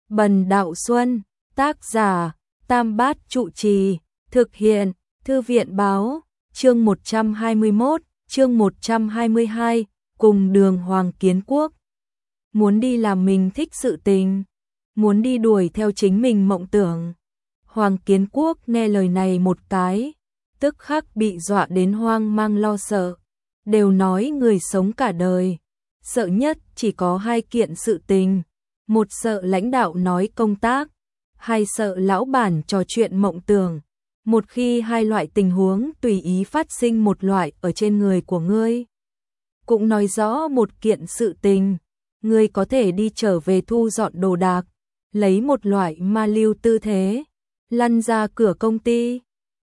Bần Đạo Xuân, tác giả, Tam Bát Trụ Trì, thực hiện, Thư viện báo, chương 121, chương 122, cùng đường Hoàng Kiến Quốc. Muốn đi làm mình thích sự tình, muốn đi đuổi theo chính mình mộng tưởng. Hoàng Kiến Quốc nghe lời này một cái, tức khắc bị dọa đến hoang mang lo sợ. Đều nói người sống cả đời, sợ nhất chỉ có hai kiện sự tình. Một sợ lãnh đạo nói công tác, hai sợ lão bản trò chuyện mộng tưởng. Một khi hai loại tình huống tùy ý phát sinh một loại ở trên người của ngươi, cũng nói rõ một kiện sự tình, ngươi có thể đi trở về thu dọn đồ đạc, lấy một loại ma lưu tư thế, lăn ra cửa công ty.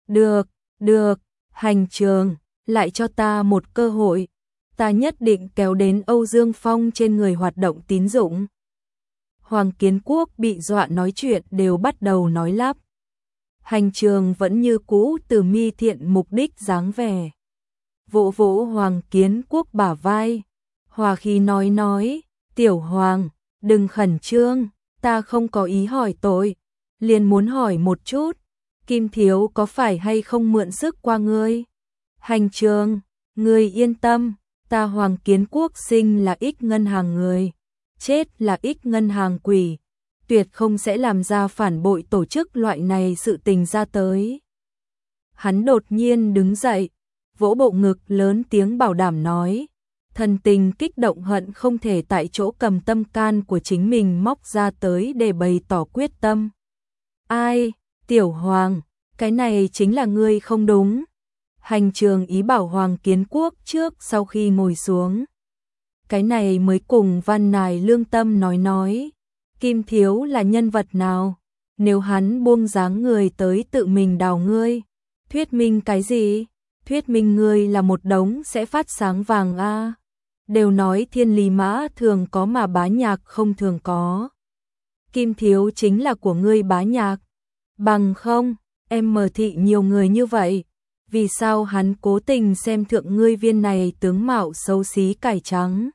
Được, hành trường, lại cho ta một cơ hội, ta nhất định kéo đến Âu Dương Phong trên người hoạt động tín dụng. Hoàng Kiến Quốc bị dọa nói chuyện đều bắt đầu nói lắp. Hành trường vẫn như cũ từ mi thiện mục đích dáng vẻ. Vỗ vỗ Hoàng Kiến Quốc bả vai, hòa khí nói, Tiểu Hoàng, đừng khẩn trương, ta không có ý hỏi tội, liền muốn hỏi một chút, Kim Thiếu có phải hay không mượn sức qua ngươi? Hành trường, ngươi yên tâm, ta Hoàng Kiến Quốc sinh là ích ngân hàng người, chết là ích ngân hàng quỷ, tuyệt không sẽ làm ra phản bội tổ chức loại này sự tình ra tới. Hắn đột nhiên đứng dậy, vỗ bộ ngực lớn tiếng bảo đảm nói, thần tình kích động hận không thể tại chỗ cầm tâm can của chính mình móc ra tới để bày tỏ quyết tâm. Ai, Tiểu Hoàng, cái này chính là ngươi không đúng. Hành trường ý bảo Hoàng Kiến Quốc trước sau khi ngồi xuống. Cái này mới cùng Văn Nài lương tâm nói, Kim Thiếu là nhân vật nào? Nếu hắn buông dáng người tới tự mình đào ngươi, thuyết minh cái gì? Thuyết minh ngươi là một đống sẽ phát sáng vàng a. Đều nói thiên lý mã thường có mà bá nhạc không thường có. Kim Thiếu chính là của ngươi bá nhạc. Bằng không, em mờ thị nhiều người như vậy. Vì sao hắn cố tình xem thượng ngươi viên này tướng mạo xấu xí cải trắng?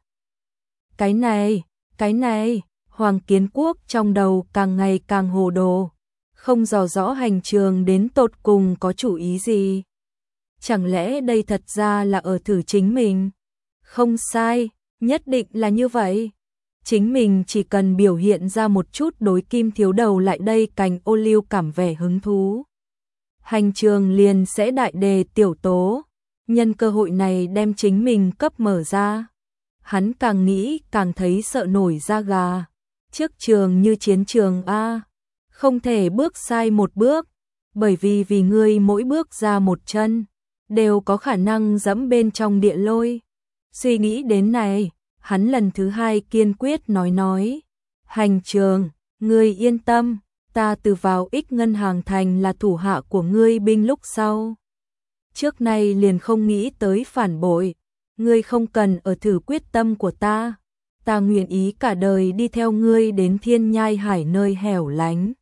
Cái này, Hoàng Kiến Quốc trong đầu càng ngày càng hồ đồ, không rõ rõ hành trường đến tột cùng có chủ ý gì. Chẳng lẽ đây thật ra là ở thử chính mình? Không sai, nhất định là như vậy. Chính mình chỉ cần biểu hiện ra một chút đối Kim Thiếu đầu lại đây cành ô liu cảm vẻ hứng thú. Hành trường liền sẽ đại đề tiểu tố, nhân cơ hội này đem chính mình cấp mở ra. Hắn càng nghĩ càng thấy sợ nổi da gà. Trước trường như chiến trường a, không thể bước sai một bước, bởi vì ngươi mỗi bước ra một chân, đều có khả năng dẫm bên trong địa lôi. Suy nghĩ đến này, hắn lần thứ hai kiên quyết nói, hành trường, ngươi yên tâm, ta từ vào ích ngân hàng thành là thủ hạ của ngươi binh lúc sau. Trước nay liền không nghĩ tới phản bội, ngươi không cần ở thử quyết tâm của ta. Ta nguyện ý cả đời đi theo ngươi đến thiên nhai hải nơi hẻo lánh.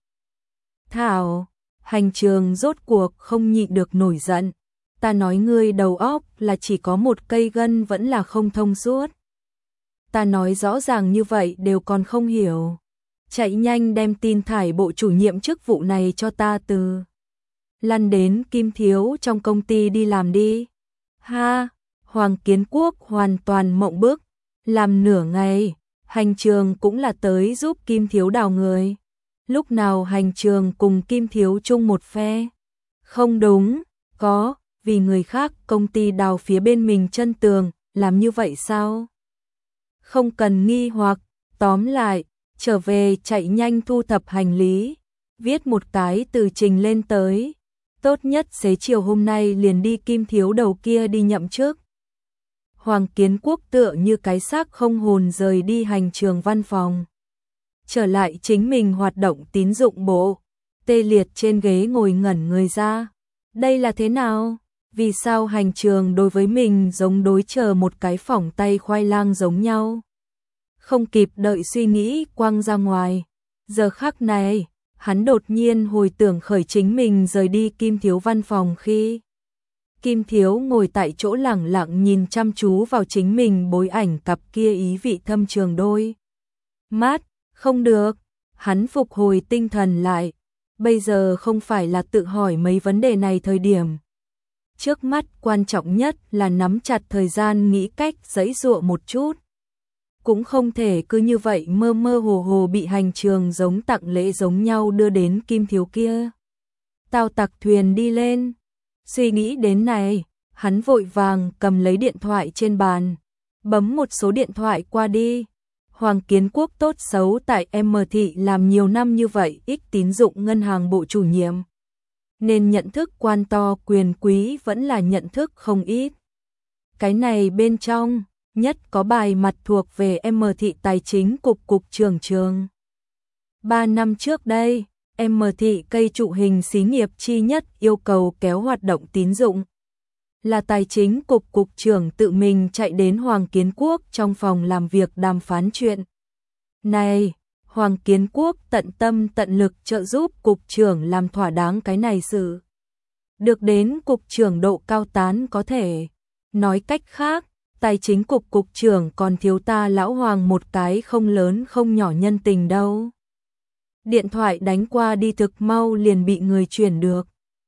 Thảo, hành trường rốt cuộc không nhịn được nổi giận. Ta nói ngươi đầu óc là chỉ có một cây gân vẫn là không thông suốt. Ta nói rõ ràng như vậy đều còn không hiểu. Chạy nhanh đem tin thải bộ chủ nhiệm chức vụ này cho ta từ. Lăn đến Kim Thiếu trong công ty đi làm đi. Ha, Hoàng Kiến Quốc hoàn toàn mộng bức. Làm nửa ngày, hành trường cũng là tới giúp Kim Thiếu đào người. Lúc nào hành trường cùng Kim Thiếu chung một phe? Không đúng, có, vì người khác công ty đào phía bên mình chân tường, làm như vậy sao? Không cần nghi hoặc, tóm lại, trở về chạy nhanh thu thập hành lý, viết một cái từ trình lên tới. Tốt nhất xế chiều hôm nay liền đi Kim Thiếu đầu kia đi nhậm chức. Hoàng Kiến Quốc tựa như cái xác không hồn rời đi hành trường văn phòng. Trở lại chính mình hoạt động tín dụng bộ, tê liệt trên ghế ngồi ngẩn người ra. Đây là thế nào? Vì sao hành trường đối với mình giống đối chờ một cái phỏng tay khoai lang giống nhau? Không kịp đợi suy nghĩ quăng ra ngoài. Giờ khắc này, hắn đột nhiên hồi tưởng khởi chính mình rời đi Kim Thiếu văn phòng khi Kim Thiếu ngồi tại chỗ lẳng lặng nhìn chăm chú vào chính mình bối ảnh cặp kia ý vị thâm trường đôi mắt. Không được, Hắn phục hồi tinh thần lại, bây giờ không phải là tự hỏi mấy vấn đề này thời điểm. Trước mắt quan trọng nhất là nắm chặt thời gian nghĩ cách giãy giụa một chút. Cũng không thể cứ như vậy mơ mơ hồ hồ bị hành trường giống tặng lễ giống nhau đưa đến Kim Thiếu kia. Tao tặc thuyền đi lên. Suy nghĩ đến này, hắn vội vàng cầm lấy điện thoại trên bàn, bấm một số điện thoại qua đi. Hoàng Kiến Quốc tốt xấu tại M Thị làm nhiều năm như vậy, ít tín dụng ngân hàng bộ chủ nhiệm, nên nhận thức quan to quyền quý vẫn là nhận thức không ít. Cái này bên trong, nhất có bài mặt thuộc về M Thị Tài chính cục trưởng trường. 3 năm trước đây, M Thị cây trụ hình xí nghiệp chi nhất yêu cầu kéo hoạt động tín dụng. Là tài chính cục trưởng tự mình chạy đến Hoàng Kiến Quốc trong phòng làm việc đàm phán chuyện. Này, Hoàng Kiến Quốc tận tâm tận lực trợ giúp cục trưởng làm thỏa đáng cái này sự. Được đến cục trưởng độ cao tán có thể. Nói cách khác, tài chính cục trưởng còn thiếu ta lão Hoàng một cái không lớn không nhỏ nhân tình đâu. Điện thoại đánh qua đi thực mau liền bị người chuyển được.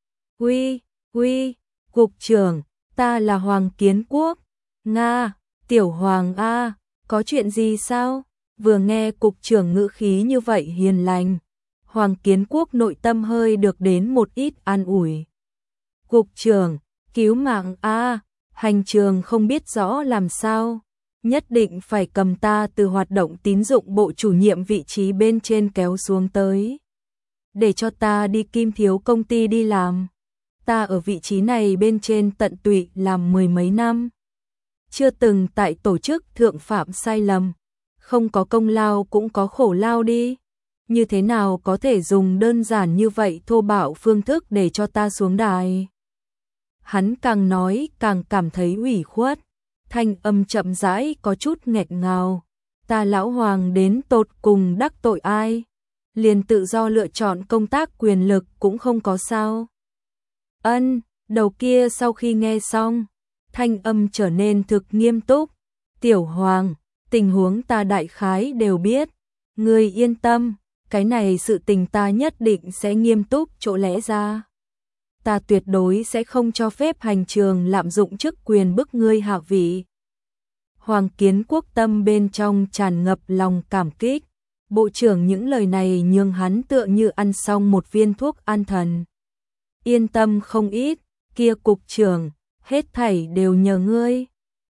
Uy, cục trưởng, ta là Hoàng Kiến Quốc. Nga, Tiểu Hoàng a, có chuyện gì sao? Vừa nghe cục trưởng ngữ khí như vậy hiền lành, Hoàng Kiến Quốc nội tâm hơi được đến một ít an ủi. Cục trưởng, cứu mạng a, hành trường không biết rõ làm sao, nhất định phải cầm ta từ hoạt động tín dụng bộ chủ nhiệm vị trí bên trên kéo xuống tới, để cho ta đi Kim Thiếu công ty đi làm. Ta ở vị trí này bên trên tận tụy làm 10 mấy năm, chưa từng tại tổ chức thượng phạm sai lầm, không có công lao cũng có khổ lao đi. Như thế nào có thể dùng đơn giản như vậy thô bạo phương thức để cho ta xuống đài? Hắn càng nói càng cảm thấy ủy khuất, thanh âm chậm rãi có chút nghẹn ngào. Ta lão Hoàng đến tột cùng đắc tội ai? Liền tự do lựa chọn công tác quyền lực cũng không có sao? Đầu kia sau khi nghe xong, thanh âm trở nên thực nghiêm túc. Tiểu Hoàng, tình huống ta đại khái đều biết, ngươi yên tâm, cái này sự tình ta nhất định sẽ nghiêm túc chỗ lẽ ra. Ta tuyệt đối sẽ không cho phép hành trường lạm dụng chức quyền bức ngươi hạ vị. Hoàng Kiến Quốc tâm bên trong tràn ngập lòng cảm kích, bộ trưởng những lời này nhường hắn tựa như ăn xong một viên thuốc an thần. Yên tâm không ít, kia cục trưởng, hết thảy đều nhờ ngươi.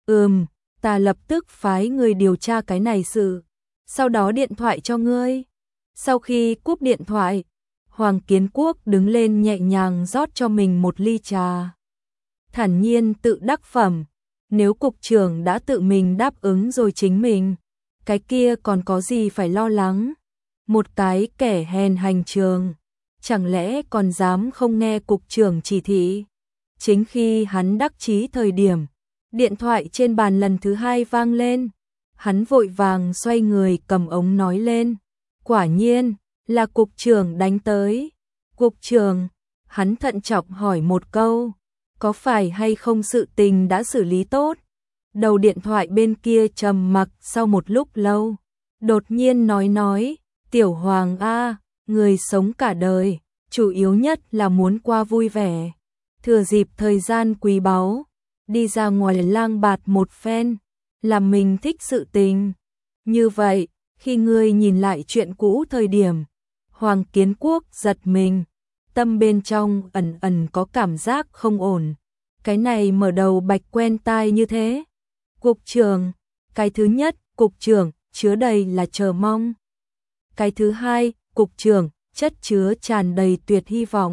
Ta lập tức phái người điều tra cái này sự, sau đó điện thoại cho ngươi. Sau khi cúp điện thoại, Hoàng Kiến Quốc đứng lên nhẹ nhàng rót cho mình một ly trà. Thản nhiên tự đắc phẩm, nếu cục trưởng đã tự mình đáp ứng rồi chính mình, cái kia còn có gì phải lo lắng. Một cái kẻ hèn hành trường, chẳng lẽ còn dám không nghe cục trưởng chỉ thị? Chính khi hắn đắc chí thời điểm, điện thoại trên bàn lần thứ 2 vang lên. Hắn vội vàng xoay người cầm ống nói lên. Quả nhiên, là cục trưởng đánh tới. Cục trưởng, hắn thận trọng hỏi một câu, có phải hay không sự tình đã xử lý tốt? Đầu điện thoại bên kia trầm mặc sau một lúc lâu, đột nhiên nói, Tiểu Hoàng a, người sống cả đời, chủ yếu nhất là muốn qua vui vẻ. Thừa dịp thời gian quý báu, đi ra ngoài lang bạt một phen, làm mình thích sự tình. Như vậy, khi ngươi nhìn lại chuyện cũ thời điểm, Hoàng Kiến Quốc giật mình, tâm bên trong ẩn có cảm giác không ổn. Cái này mở đầu bạch quen tai như thế. Cục trưởng, cái thứ nhất, cục trưởng, chứa đầy là chờ mong. Cái thứ hai, cục trưởng, chất chứa tràn đầy tuyệt hy vọng.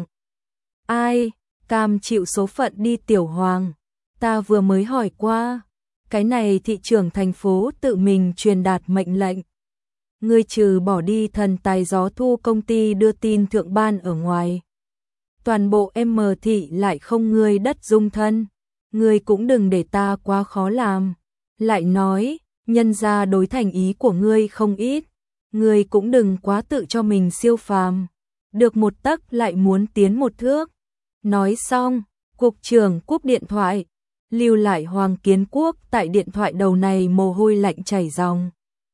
Ai, cam chịu số phận đi Tiểu Hoàng, ta vừa mới hỏi qua, cái này thị trưởng thành phố tự mình truyền đạt mệnh lệnh. Ngươi trừ bỏ đi thần tài gió thu công ty đưa tin thượng ban ở ngoài, toàn bộ M Thị lại không ngươi đất dung thân, ngươi cũng đừng để ta quá khó làm. Lại nói, nhân ra đối thành ý của ngươi không ít, ngươi cũng đừng quá tự cho mình siêu phàm, được một tấc lại muốn tiến một thước. Nói xong, cục trưởng cúp điện thoại, lưu lại Hoàng Kiến Quốc tại điện thoại đầu này mồ hôi lạnh chảy ròng.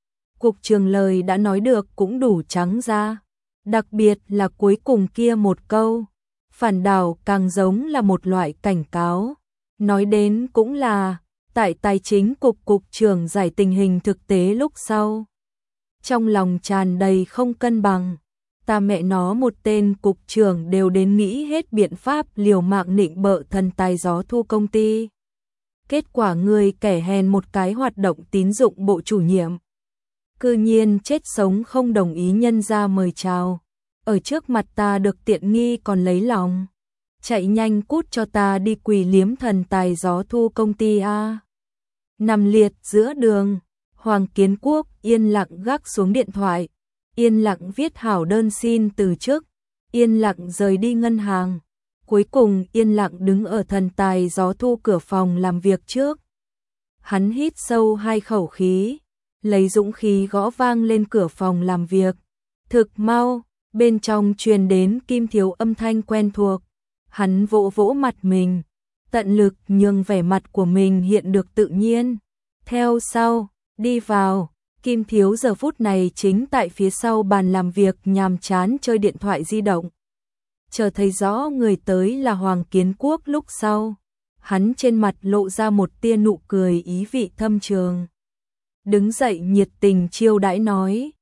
Cục trưởng lời đã nói được cũng đủ trắng ra. Đặc biệt là cuối cùng kia một câu. Phản đảo càng giống là một loại cảnh cáo. Nói đến cũng là, tại tài chính cục trưởng giải tình hình thực tế lúc sau. Trong lòng tràn đầy không cân bằng. Ta mẹ nó một tên cục trưởng đều đến nghĩ hết biện pháp liều mạng nịnh bợ thần tài gió thu công ty. Kết quả người kẻ hèn một cái hoạt động tín dụng bộ chủ nhiệm. Cư nhiên chết sống không đồng ý nhân ra mời chào. Ở trước mặt ta được tiện nghi còn lấy lòng. Chạy nhanh cút cho ta đi quỳ liếm thần tài gió thu công ty a. Nằm liệt giữa đường, Hoàng Kiến Quốc yên lặng gác xuống điện thoại, yên lặng viết hảo đơn xin từ chức, yên lặng rời đi ngân hàng, cuối cùng yên lặng đứng ở thần tài gió thu cửa phòng làm việc trước. Hắn hít sâu 2 khẩu khí, lấy dũng khí gõ vang lên cửa phòng làm việc. Thực mau, bên trong truyền đến Kim Thiếu âm thanh quen thuộc. Hắn vỗ vỗ mặt mình, tận lực nhường vẻ mặt của mình hiện được tự nhiên. Theo sau, đi vào, Kim Thiếu giờ phút này chính tại phía sau bàn làm việc nhàm chán chơi điện thoại di động. Chờ thấy rõ người tới là Hoàng Kiến Quốc lúc sau, hắn trên mặt lộ ra một tia nụ cười ý vị thâm trường. Đứng dậy nhiệt tình chiêu đãi nói,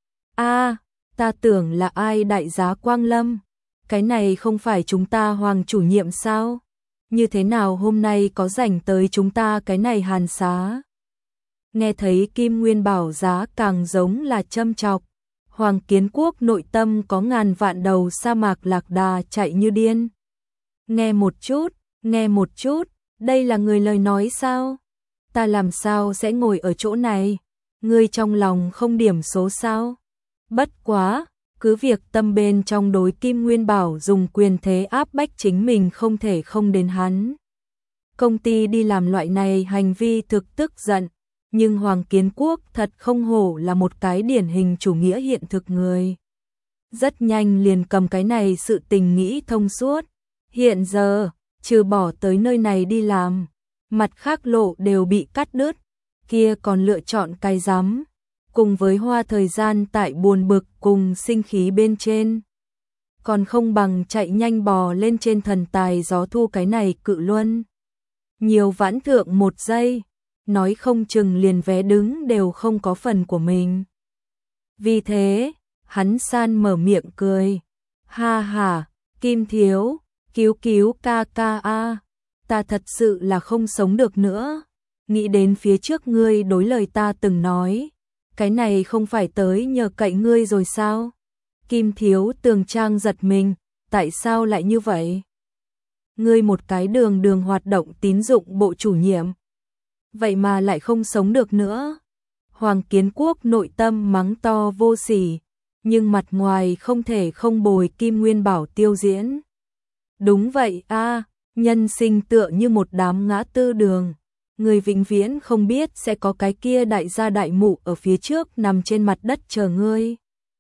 ta tưởng là ai đại giá Quang Lâm, cái này không phải chúng ta Hoàng chủ nhiệm sao? Như thế nào hôm nay có rảnh tới chúng ta cái này hàn xá? Nghe thấy Kim Nguyên Bảo giá càng giống là châm chọc, Hoàng Kiến Quốc nội tâm có ngàn vạn đầu sa mạc lạc đà chạy như điên. Nghe một chút, đây là người lời nói sao? Ta làm sao sẽ ngồi ở chỗ này? Ngươi trong lòng không điểm số sao? Bất quá, cứ việc tâm bên trong đối Kim Nguyên Bảo dùng quyền thế áp bách chính mình không thể không đến hắn. Công ty đi làm loại này hành vi thực tức giận, nhưng Hoàng Kiến Quốc thật không hổ là một cái điển hình chủ nghĩa hiện thực người. Rất nhanh liền cầm cái này sự tình nghĩ thông suốt. Hiện giờ, trừ bỏ tới nơi này đi làm, mặt khác lộ đều bị cắt đứt, kia còn lựa chọn cái rắm. Cùng với hoa thời gian tại buồn bực cùng sinh khí bên trên. Còn không bằng chạy nhanh bò lên trên thần tài gió thu cái này cự luân. Nhiều vãn thượng 1 giây, nói không chừng liền vé đứng đều không có phần của mình. Vì thế, hắn san mở miệng cười. Ha ha, Kim Thiếu, cứu ca a, ta thật sự là không sống được nữa. Nghĩ đến phía trước ngươi đối lời ta từng nói. Cái này không phải tới nhờ cậy ngươi rồi sao? Kim Thiếu tường trang giật mình, tại sao lại như vậy? Ngươi một cái đường hoạt động tín dụng bộ chủ nhiệm. Vậy mà lại không sống được nữa. Hoàng Kiến Quốc nội tâm mắng to vô sỉ, nhưng mặt ngoài không thể không bồi Kim Nguyên Bảo tiêu diễn. Đúng vậy nhân sinh tựa như một đám ngã tư đường. Người vĩnh viễn không biết sẽ có cái kia đại gia đại mụ ở phía trước nằm trên mặt đất chờ ngươi.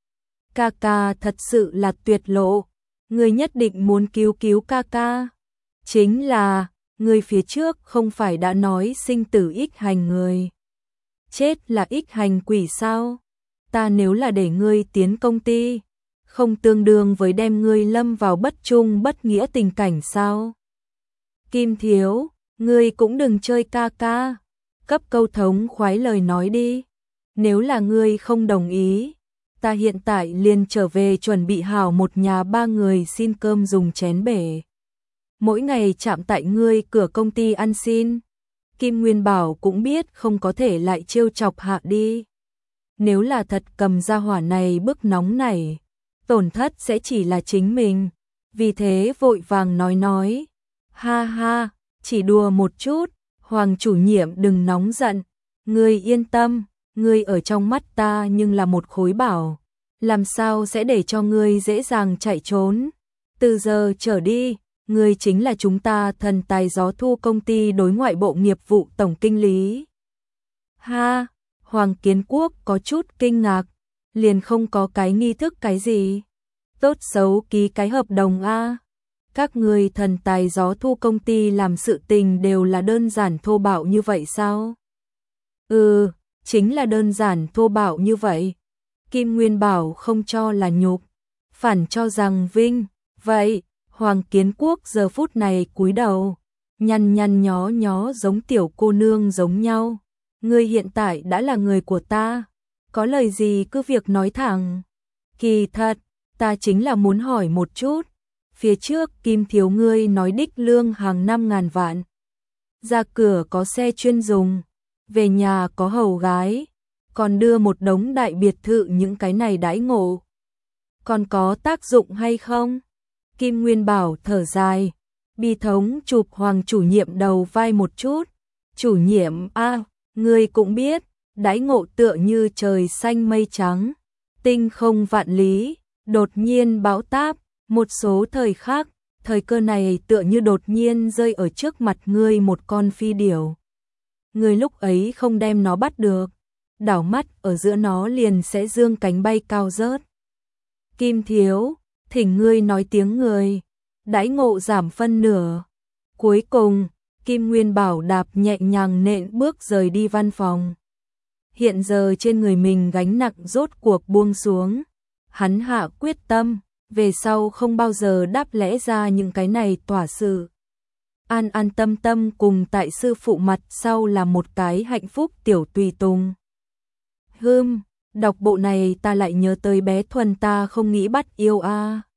Ca ca thật sự là tuyệt lộ, ngươi nhất định muốn cứu ca ca. Chính là, ngươi phía trước không phải đã nói sinh tử ích hành người. Chết là ích hành quỷ sao? Ta nếu là để ngươi tiến công ty, không tương đương với đem ngươi lâm vào bất trung bất nghĩa tình cảnh sao? Kim Thiếu, ngươi cũng đừng chơi ca ca, cấp câu thống khoái lời nói đi. Nếu là ngươi không đồng ý, ta hiện tại liền trở về chuẩn bị hảo một nhà 3 người xin cơm dùng chén bể. Mỗi ngày chạm tại ngươi cửa công ty ăn xin. Kim Nguyên Bảo cũng biết không có thể lại trêu chọc hạ đi. Nếu là thật cầm ra hỏa này bức nóng này, tổn thất sẽ chỉ là chính mình. Vì thế vội vàng nói. Ha ha, chỉ đùa một chút, Hoàng chủ nhiệm đừng nóng giận. Ngươi yên tâm, ngươi ở trong mắt ta nhưng là một khối bảo. Làm sao sẽ để cho ngươi dễ dàng chạy trốn. Từ giờ trở đi, ngươi chính là chúng ta thần tài gió thu công ty đối ngoại bộ nghiệp vụ tổng kinh lý. Ha, Hoàng Kiến Quốc có chút kinh ngạc, liền không có cái nghi thức cái gì. Tốt xấu ký cái hợp đồng a. Các người thần tài gió thu công ty làm sự tình đều là đơn giản thô bạo như vậy sao? chính là đơn giản thô bạo như vậy. Kim Nguyên Bảo không cho là nhục, phản cho rằng vinh. Vậy, Hoàng Kiến Quốc giờ phút này cúi đầu, nhăn nhăn nhó nhó giống tiểu cô nương giống nhau. Ngươi hiện tại đã là người của ta, có lời gì cứ việc nói thẳng. Kỳ thật, ta chính là muốn hỏi một chút. Phía trước Kim thiếu ngươi nói đích lương hàng năm 1000 vạn. Ra cửa có xe chuyên dùng, về nhà có hầu gái, còn đưa một đống đại biệt thự, những cái này đãi ngộ. Còn có tác dụng hay không? Kim Nguyên Bảo thở dài, bi thống chụp Hoàng chủ nhiệm đầu vai một chút. Chủ nhiệm a, ngươi cũng biết, đãi ngộ tựa như trời xanh mây trắng, tinh không vạn lý, đột nhiên bão táp, một số thời khắc, thời cơ này tựa như đột nhiên rơi ở trước mặt ngươi một con phi điểu. Ngươi lúc ấy không đem nó bắt được, đảo mắt ở giữa nó liền sẽ dương cánh bay cao rớt. Kim thiếu, thỉnh ngươi nói tiếng người, đãi ngộ giảm phân nửa. Cuối cùng, Kim Nguyên Bảo đạp nhẹ nhàng nện bước rời đi văn phòng. Hiện giờ trên người mình gánh nặng rốt cuộc buông xuống. Hắn hạ quyết tâm, về sau không bao giờ đáp lẽ ra những cái này tỏa sự. An an tâm tâm cùng tại sư phụ mặt sau là một cái hạnh phúc tiểu tùy tùng. Đọc bộ này ta lại nhớ tới bé Thuần ta không nghĩ bắt yêu a.